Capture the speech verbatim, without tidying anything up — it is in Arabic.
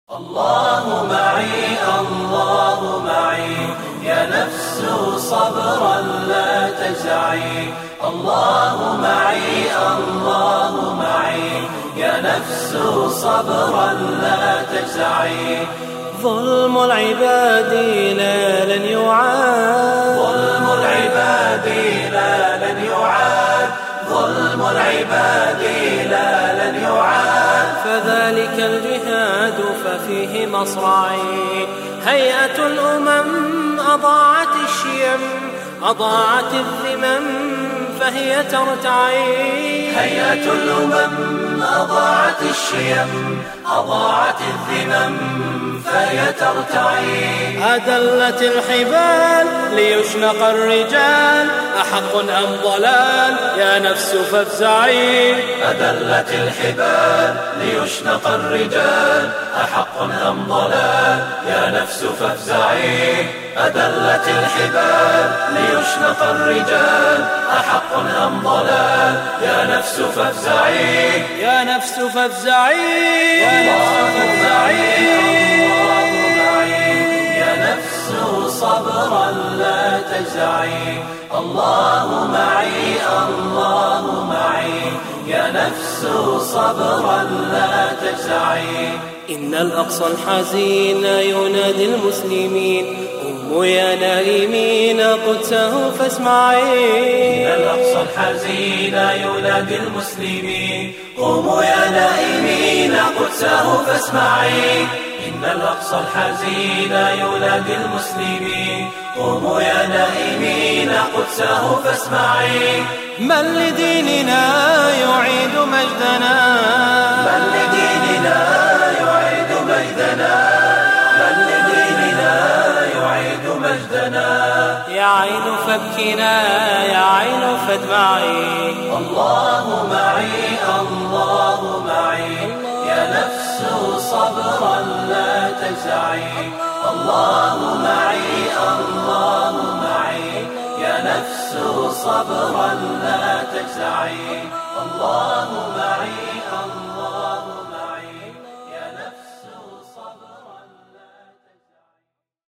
الله معي الله معي يا نفس صبرا لا تجزعي. الله معي الله معي يا نفس صبرا لا تجزعي. ظلم العباد لا لن يعاد، ظلم العباد لا لن يعاد، ظلم العباد لا لن يعاد. فذلك الجهاد ففيه مصرعي. هيئة الأمم أضاعت الشيم، أضاعت الذمم فهي ترتعي. هيئة الأمم أضاعت الشيم، أضاعت الذمم فهي ترتعي. أدلت الحبال ليشنق الرجال، أحق أم ضلال يا نفس فافزعي. أدلت الحبال ليشنق الرجال، أحق أم ضلال يا نفس فافزعي. أدلت الحبال ليشنق الرجال، أحق أم ضلال يا نفس فافزعي. يا نفس فافزعي. الله معي الله معي يا نفس صبرا لا تجزعي. الله معي الله معي يا نفس صبرا لا تجزعي. إن الأقصى الحزين ينادي المسلمين، قوموا يا نائمين قدسه فاسمعي. إن الأقصى الحزين ينادي المسلمين، قوموا يا نائمين قدسه فاسمعي. إن الأقصى الحزين ينادي المسلمين، قوموا يا نائمين قدسه فاسمعي. من لديننا يعيد مجدنا، من لديننا يعيد مجدنا، من لديننا يعيد مجدنا. يا عين فابكنا يا عين فادمعي. الله معي الله معي يا نفس صبرا لا تجزعي. الله معي الله معي يا نفس صبرا لا تجزعي. الله معي الله